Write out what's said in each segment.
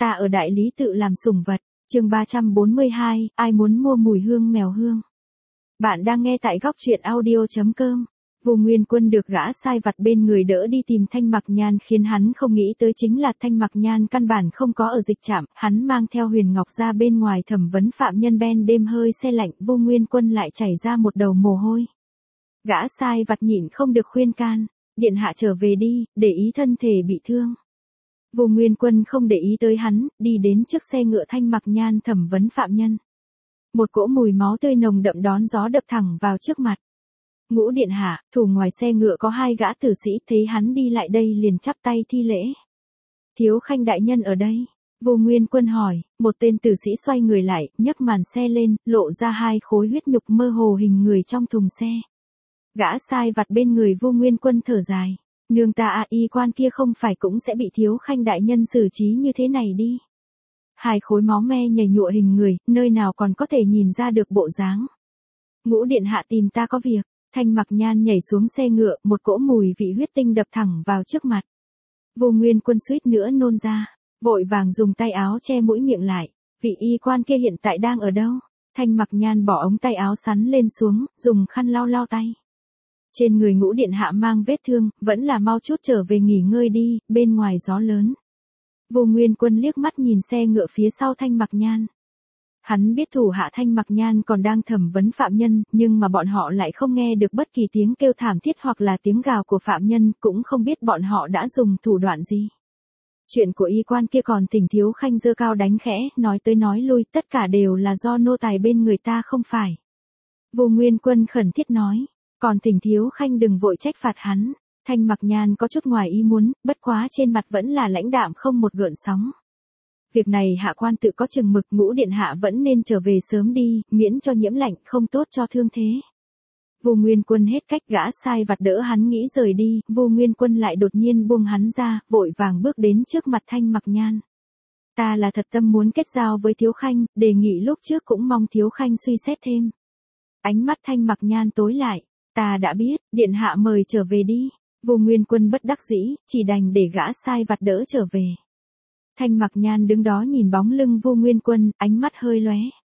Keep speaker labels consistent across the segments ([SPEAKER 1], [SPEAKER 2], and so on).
[SPEAKER 1] Ta ở đại lý tự làm sủng vật, chương 342, ai muốn mua mùi hương mèo hương. Bạn đang nghe tại góc truyện audio.com. Vô Nguyên Quân được gã sai vặt bên người đỡ đi tìm Thanh Mặc Nhan, khiến hắn không nghĩ tới chính là Thanh Mặc Nhan căn bản không có ở dịch trạm, hắn mang theo Huyền Ngọc ra bên ngoài thẩm vấn phạm nhân, ben đêm hơi se lạnh, Vô Nguyên Quân lại chảy ra một đầu mồ hôi. Gã sai vặt nhịn không được khuyên can, điện hạ trở về đi, để ý thân thể bị thương. Vô Nguyên Quân không để ý tới hắn, đi đến trước xe ngựa Thanh Mặc Nhan thẩm vấn phạm nhân. Một cỗ mùi máu tươi nồng đậm đón gió đập thẳng vào trước mặt. Ngũ điện hạ, thủ ngoài xe ngựa có hai gã tử sĩ, thấy hắn đi lại đây liền chắp tay thi lễ. Thiếu Khanh đại nhân ở đây. Vô Nguyên Quân hỏi, một tên tử sĩ xoay người lại, nhấc màn xe lên, lộ ra hai khối huyết nhục mơ hồ hình người trong thùng xe. Gã sai vặt bên người Vô Nguyên Quân thở dài. Nương ta y quan kia không phải cũng sẽ bị Thiếu Khanh đại nhân xử trí như thế này đi. Hai khối máu me nhầy nhụa hình người, nơi nào còn có thể nhìn ra được bộ dáng. Ngũ điện hạ tìm ta có việc. Thanh Mặc Nhan nhảy xuống xe ngựa, một cỗ mùi vị huyết tinh đập thẳng vào trước mặt. Vô Nguyên Quân suýt nữa nôn ra, vội vàng dùng tay áo che mũi miệng lại. Vị y quan kia hiện tại đang ở đâu? Thanh Mặc Nhan bỏ ống tay áo sắn lên xuống, dùng khăn lau lau tay. Trên người Ngũ điện hạ mang vết thương, vẫn là mau chút trở về nghỉ ngơi đi, bên ngoài gió lớn. Vô Nguyên Quân liếc mắt nhìn xe ngựa phía sau Thanh Mặc Nhan. Hắn biết thủ hạ Thanh Mặc Nhan còn đang thẩm vấn phạm nhân, nhưng mà bọn họ lại không nghe được bất kỳ tiếng kêu thảm thiết hoặc là tiếng gào của phạm nhân, cũng không biết bọn họ đã dùng thủ đoạn gì. Chuyện của y quan kia còn thỉnh Thiếu Khanh giơ cao đánh khẽ, nói tới nói lui, tất cả đều là do nô tài bên người ta không phải. Vô Nguyên Quân khẩn thiết nói, còn thỉnh Thiếu Khanh đừng vội trách phạt hắn. Thanh Mặc Nhan có chút ngoài ý muốn, bất quá trên mặt vẫn là lãnh đạm không một gợn sóng. Việc này hạ quan tự có chừng mực, Ngũ điện hạ vẫn nên trở về sớm đi, miễn cho nhiễm lạnh, không tốt cho thương thế. Vô Nguyên Quân hết cách, gã sai vặt đỡ hắn nghĩ rời đi, Vô Nguyên Quân lại đột nhiên buông hắn ra, vội vàng bước đến trước mặt Thanh Mặc Nhan. Ta là thật tâm muốn kết giao với Thiếu Khanh, đề nghị lúc trước cũng mong Thiếu Khanh suy xét thêm. Ánh mắt Thanh Mặc Nhan tối lại, ta đã biết, điện hạ mời trở về đi. Vô Nguyên Quân bất đắc dĩ, chỉ đành để gã sai vặt đỡ trở về. Thanh Mặc Nhan đứng đó nhìn bóng lưng Vô Nguyên Quân, ánh mắt hơi lóe.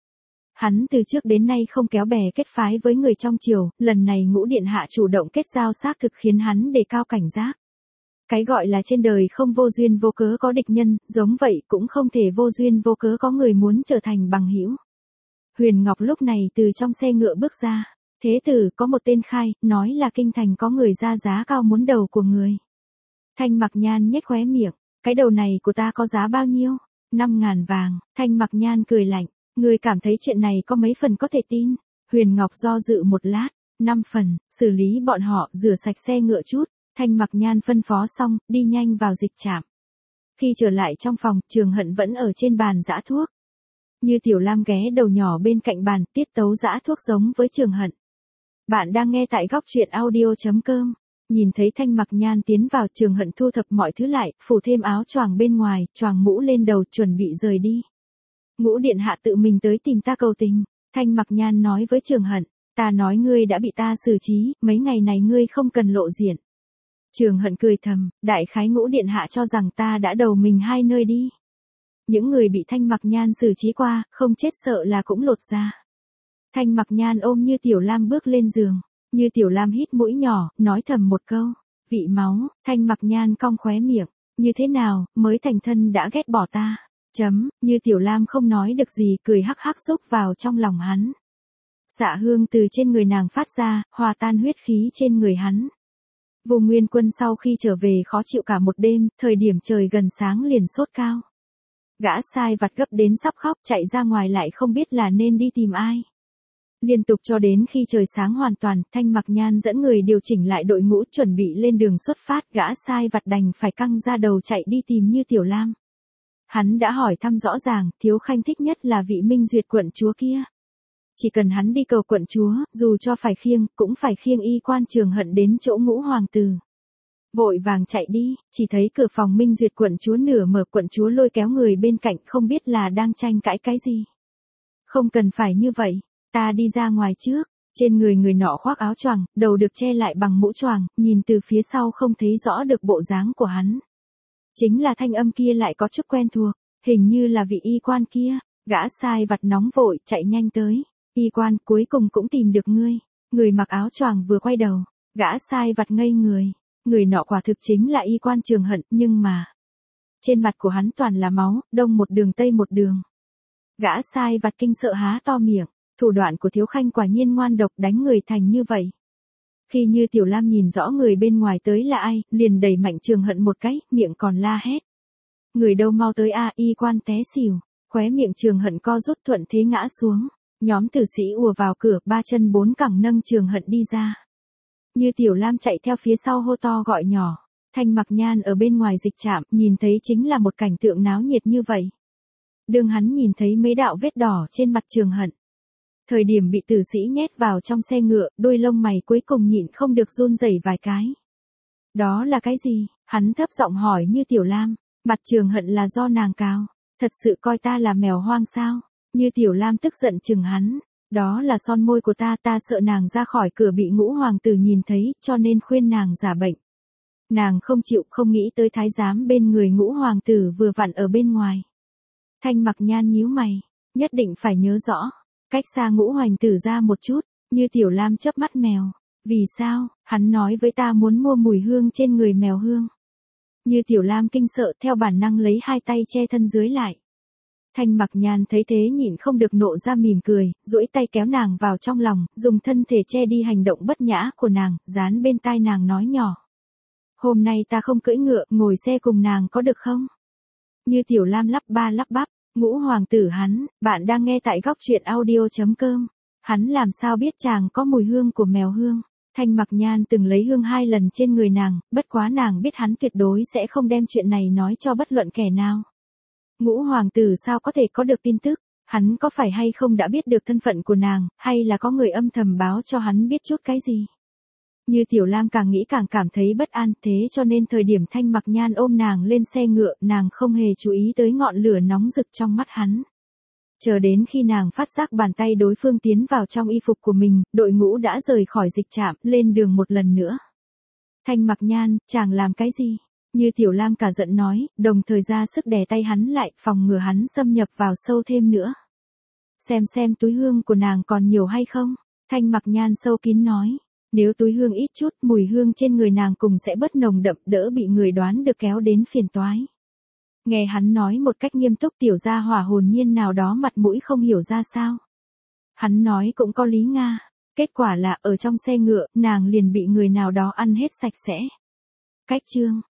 [SPEAKER 1] Hắn từ trước đến nay không kéo bè kết phái với người trong triều, lần này Ngũ điện hạ chủ động kết giao xác thực khiến hắn đề cao cảnh giác. Cái gọi là trên đời không vô duyên vô cớ có địch nhân, giống vậy cũng không thể vô duyên vô cớ có người muốn trở thành bằng hữu. Huyền Ngọc lúc này từ trong xe ngựa bước ra. Thế tử, có một tên khai, nói là kinh thành có người ra giá cao muốn đầu của người. Thanh Mặc Nhan nhếch khóe miệng, cái đầu này của ta có giá bao nhiêu? 5.000 vàng. Thanh Mặc Nhan cười lạnh, người cảm thấy chuyện này có mấy phần có thể tin? Huyền Ngọc do dự một lát, 5 phần, xử lý bọn họ, rửa sạch xe ngựa chút. Thanh Mặc Nhan phân phó xong, đi nhanh vào dịch trạm. Khi trở lại trong phòng, Trường Hận vẫn ở trên bàn giã thuốc. Như Tiểu Lam ghé đầu nhỏ bên cạnh bàn, tiết tấu giã thuốc giống với Trường Hận. Bạn đang nghe tại góc truyện audio.com. Nhìn thấy Thanh Mặc Nhan tiến vào, Trường Hận thu thập mọi thứ lại, phủ thêm áo choàng bên ngoài, choàng mũ lên đầu, chuẩn bị rời đi. Ngũ điện hạ tự mình tới tìm ta cầu tình. Thanh Mặc Nhan nói với Trường Hận, ta nói ngươi đã bị ta xử trí, mấy ngày này ngươi không cần lộ diện. Trường Hận cười thầm, đại khái Ngũ điện hạ cho rằng ta đã đầu mình hai nơi đi. Những người bị Thanh Mặc Nhan xử trí qua, không chết sợ là cũng lột ra. Thanh Mặc Nhan ôm Như Tiểu Lam bước lên giường. Như Tiểu Lam hít mũi nhỏ, nói thầm một câu, vị máu. Thanh Mặc Nhan cong khóe miệng, như thế nào, mới thành thân đã ghét bỏ ta. Như Tiểu Lam không nói được gì, cười hắc hắc xúc vào trong lòng hắn. Xạ hương từ trên người nàng phát ra, hòa tan huyết khí trên người hắn. Vô Nguyên Quân sau khi trở về khó chịu cả một đêm, thời điểm trời gần sáng liền sốt cao. Gã sai vặt gấp đến sắp khóc, chạy ra ngoài lại không biết là nên đi tìm ai. Liên tục cho đến khi trời sáng hoàn toàn, Thanh Mặc Nhan dẫn người điều chỉnh lại đội ngũ chuẩn bị lên đường xuất phát, gã sai vặt đành phải căng ra đầu chạy đi tìm Như Tiểu Lam. Hắn đã hỏi thăm rõ ràng, Thiếu Khanh thích nhất là vị Minh Duyệt quận chúa kia. Chỉ cần hắn đi cầu quận chúa, dù cho phải khiêng, cũng phải khiêng y quan Trường Hận đến chỗ Ngũ hoàng tử. Vội vàng chạy đi, chỉ thấy cửa phòng Minh Duyệt quận chúa nửa mở, quận chúa lôi kéo người bên cạnh, không biết là đang tranh cãi cái gì. Không cần phải như vậy. Ta đi ra ngoài trước. Trên người người nọ khoác áo choàng, đầu được che lại bằng mũ choàng, nhìn từ phía sau không thấy rõ được bộ dáng của hắn. Chính là thanh âm kia lại có chút quen thuộc. Hình như là vị y quan kia, gã sai vặt nóng vội chạy nhanh tới. Y quan, cuối cùng cũng tìm được ngươi. Người mặc áo choàng vừa quay đầu, gã sai vặt ngây người. Người nọ quả thực chính là y quan Trường Hận, nhưng mà trên mặt của hắn toàn là máu, đông một đường tây một đường. Gã sai vặt kinh sợ há to miệng, thủ đoạn của Thiếu Khanh quả nhiên ngoan độc, đánh người thành như vậy. Khi Như Tiểu Lam nhìn rõ người bên ngoài tới là ai, liền đẩy mạnh Trường Hận một cái, miệng còn la hét. Người đâu mau tới a, y quan té xỉu, khóe miệng Trường Hận co rút thuận thế ngã xuống. Nhóm tử sĩ ùa vào cửa, ba chân bốn cẳng nâng Trường Hận đi ra. Như Tiểu Lam chạy theo phía sau hô to gọi nhỏ. Thanh Mặc Nhan ở bên ngoài dịch trạm, nhìn thấy chính là một cảnh tượng náo nhiệt như vậy. Đương hắn nhìn thấy mấy đạo vết đỏ trên mặt Trường Hận. Thời điểm bị tử sĩ nhét vào trong xe ngựa, đôi lông mày cuối cùng nhịn không được run rẩy vài cái. Đó là cái gì? Hắn thấp giọng hỏi Như Tiểu Lam. Mặt Trường Hận là do nàng cào. Thật sự coi ta là mèo hoang sao? Như Tiểu Lam tức giận chừng hắn. Đó là son môi của ta, ta sợ nàng ra khỏi cửa bị Ngũ hoàng tử nhìn thấy, cho nên khuyên nàng giả bệnh. Nàng không chịu, không nghĩ tới thái giám bên người Ngũ hoàng tử vừa vặn ở bên ngoài. Thanh Mặc Nhan nhíu mày, nhất định phải nhớ rõ. Cách xa Ngũ hoàng tử ra một chút, Như Tiểu Lam chớp mắt mèo. Vì sao? Hắn nói với ta muốn mua mùi hương trên người mèo hương. Như Tiểu Lam kinh sợ, theo bản năng lấy hai tay che thân dưới lại. Thanh Mặc Nhan thấy thế nhịn không được nộ ra mỉm cười, duỗi tay kéo nàng vào trong lòng, dùng thân thể che đi hành động bất nhã của nàng, dán bên tai nàng nói nhỏ. Hôm nay ta không cưỡi ngựa, ngồi xe cùng nàng có được không? Như Tiểu Lam lắp ba lắp bắp. Ngũ hoàng tử hắn, bạn đang nghe tại góc truyện audio.com. Hắn làm sao biết chàng có mùi hương của mèo hương? Thanh Mặc Nhan từng lấy hương 2 lần trên người nàng, bất quá nàng biết hắn tuyệt đối sẽ không đem chuyện này nói cho bất luận kẻ nào. Ngũ hoàng tử sao có thể có được tin tức? Hắn có phải hay không đã biết được thân phận của nàng, hay là có người âm thầm báo cho hắn biết chút cái gì? Như Tiểu Lam càng nghĩ càng cảm thấy bất an, thế cho nên thời điểm Thanh Mặc Nhan ôm nàng lên xe ngựa, nàng không hề chú ý tới ngọn lửa nóng rực trong mắt hắn. Chờ đến khi nàng phát giác bàn tay đối phương tiến vào trong y phục của mình, đội ngũ đã rời khỏi dịch trạm, lên đường một lần nữa. Thanh Mặc Nhan, chàng làm cái gì? Như Tiểu Lam cả giận nói, đồng thời ra sức đè tay hắn lại, phòng ngừa hắn xâm nhập vào sâu thêm nữa. Xem túi hương của nàng còn nhiều hay không? Thanh Mặc Nhan sâu kín nói. Nếu túi hương ít chút, mùi hương trên người nàng cùng sẽ bớt nồng đậm, đỡ bị người đoán được kéo đến phiền toái. Nghe hắn nói một cách nghiêm túc, tiểu gia hỏa hồn nhiên nào đó mặt mũi không hiểu ra sao. Hắn nói cũng có lý nga. Kết quả là ở trong xe ngựa, nàng liền bị người nào đó ăn hết sạch sẽ. Cách chương.